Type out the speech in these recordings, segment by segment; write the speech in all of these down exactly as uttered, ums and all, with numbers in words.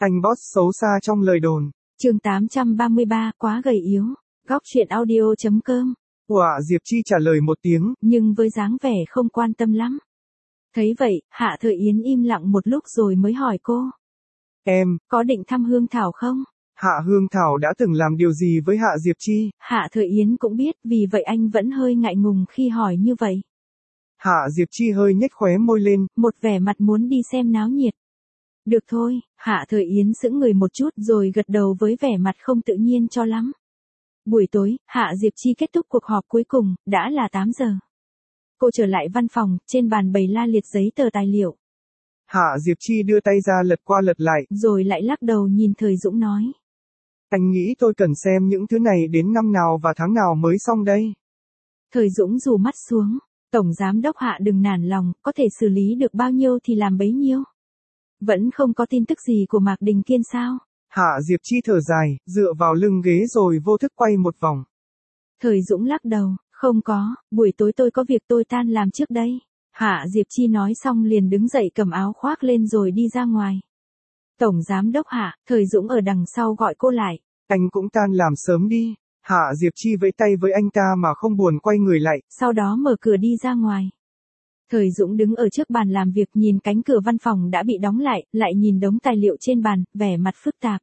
Anh boss xấu xa trong lời đồn. Chương tám trăm ba mươi ba, quá gầy yếu. Góc truyện audio chấm com. Họa Diệp Chi trả lời một tiếng, nhưng với dáng vẻ không quan tâm lắm. Thấy vậy, Hạ Thời Yến im lặng một lúc rồi mới hỏi cô. Em, có định thăm Hương Thảo không? Hạ Hương Thảo đã từng làm điều gì với Hạ Diệp Chi? Hạ Thời Yến cũng biết, vì vậy anh vẫn hơi ngại ngùng khi hỏi như vậy. Hạ Diệp Chi hơi nhếch khóe môi lên, một vẻ mặt muốn đi xem náo nhiệt. Được thôi, Hạ Thời Yến sững người một chút rồi gật đầu với vẻ mặt không tự nhiên cho lắm. Buổi tối, Hạ Diệp Chi kết thúc cuộc họp cuối cùng, đã là tám giờ. Cô trở lại văn phòng, trên bàn bày la liệt giấy tờ tài liệu. Hạ Diệp Chi đưa tay ra lật qua lật lại, rồi lại lắc đầu nhìn Thời Dũng nói. Anh nghĩ tôi cần xem những thứ này đến năm nào và tháng nào mới xong đây? Thời Dũng rủ mắt xuống, Tổng Giám đốc Hạ đừng nản lòng, có thể xử lý được bao nhiêu thì làm bấy nhiêu. Vẫn không có tin tức gì của Mạc Đình Kiên sao? Hạ Diệp Chi thở dài, dựa vào lưng ghế rồi vô thức quay một vòng. Thời Dũng lắc đầu, không có, buổi tối tôi có việc tôi tan làm trước đây. Hạ Diệp Chi nói xong liền đứng dậy cầm áo khoác lên rồi đi ra ngoài. Tổng Giám đốc Hạ, Thời Dũng ở đằng sau gọi cô lại. Anh cũng tan làm sớm đi. Hạ Diệp Chi vẫy tay với anh ta mà không buồn quay người lại. Sau đó mở cửa đi ra ngoài. Thời Dũng đứng ở trước bàn làm việc nhìn cánh cửa văn phòng đã bị đóng lại, lại nhìn đống tài liệu trên bàn, vẻ mặt phức tạp.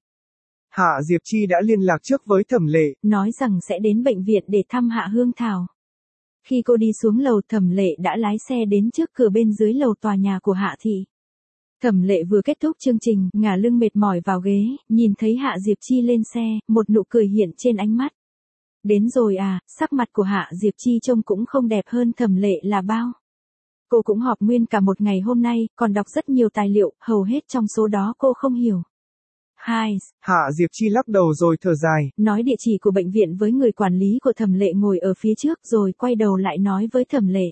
Hạ Diệp Chi đã liên lạc trước với Thẩm Lệ, nói rằng sẽ đến bệnh viện để thăm Hạ Hương Thảo. Khi cô đi xuống lầu, Thẩm Lệ đã lái xe đến trước cửa bên dưới lầu tòa nhà của Hạ thị. Thẩm Lệ vừa kết thúc chương trình, ngả lưng mệt mỏi vào ghế, nhìn thấy Hạ Diệp Chi lên xe, một nụ cười hiện trên ánh mắt. Đến rồi à, sắc mặt của Hạ Diệp Chi trông cũng không đẹp hơn Thẩm Lệ là bao. Cô cũng họp nguyên cả một ngày hôm nay, còn đọc rất nhiều tài liệu, hầu hết trong số đó cô không hiểu. Hai. Hạ Diệp Chi lắc đầu rồi thở dài. Nói địa chỉ của bệnh viện với người quản lý của Thẩm Lệ ngồi ở phía trước rồi quay đầu lại nói với Thẩm Lệ.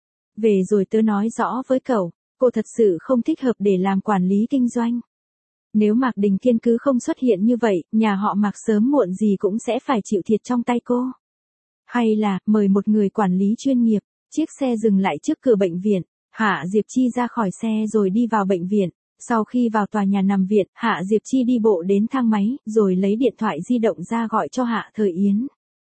Về rồi tớ nói rõ với cậu, cô thật sự không thích hợp để làm quản lý kinh doanh. Nếu Mạc Đình Kiên cứ không xuất hiện như vậy, nhà họ Mạc sớm muộn gì cũng sẽ phải chịu thiệt trong tay cô. Hay là, mời một người quản lý chuyên nghiệp. Chiếc xe dừng lại trước cửa bệnh viện, Hạ Diệp Chi ra khỏi xe rồi đi vào bệnh viện. Sau khi vào tòa nhà nằm viện, Hạ Diệp Chi đi bộ đến thang máy, rồi lấy điện thoại di động ra gọi cho Hạ Thời Yến.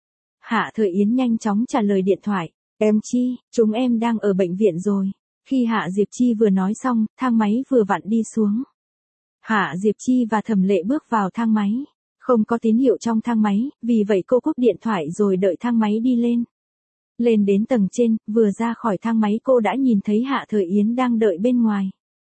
Hạ Thời Yến nhanh chóng trả lời điện thoại. Em Chi, chúng em đang ở bệnh viện rồi. Khi Hạ Diệp Chi vừa nói xong, thang máy vừa vặn đi xuống. Hạ Diệp Chi và Thẩm Lệ bước vào thang máy. Không có tín hiệu trong thang máy, vì vậy cô cúp điện thoại rồi đợi thang máy đi lên. Lên đến tầng trên, vừa ra khỏi thang máy cô đã nhìn thấy Hạ Thời Yến đang đợi bên ngoài.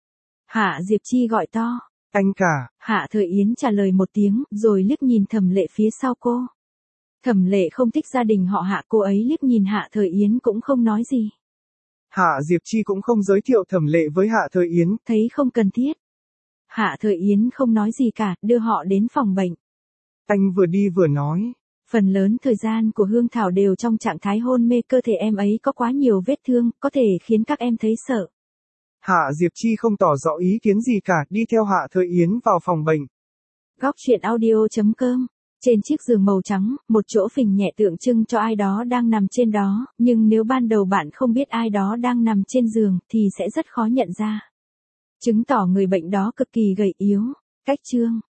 Hạ Diệp Chi gọi to. Anh cả. Hạ Thời Yến trả lời một tiếng, rồi liếc nhìn Thẩm Lệ phía sau cô. Thẩm Lệ không thích gia đình họ Hạ, cô ấy liếc nhìn Hạ Thời Yến cũng không nói gì. Hạ Diệp Chi cũng không giới thiệu Thẩm Lệ với Hạ Thời Yến. Thấy không cần thiết. Hạ Thời Yến không nói gì cả, đưa họ đến phòng bệnh. Anh vừa đi vừa nói. Phần lớn thời gian của Hương Thảo đều trong trạng thái hôn mê, cơ thể em ấy có quá nhiều vết thương, có thể khiến các em thấy sợ. Hạ Diệp Chi không tỏ rõ ý kiến gì cả, đi theo Hạ Thời Yến vào phòng bệnh. Góc truyện audio chấm com. Trên chiếc giường màu trắng, một chỗ phình nhẹ tượng trưng cho ai đó đang nằm trên đó, nhưng nếu ban đầu bạn không biết ai đó đang nằm trên giường thì sẽ rất khó nhận ra. Chứng tỏ người bệnh đó cực kỳ gầy yếu. Cách chương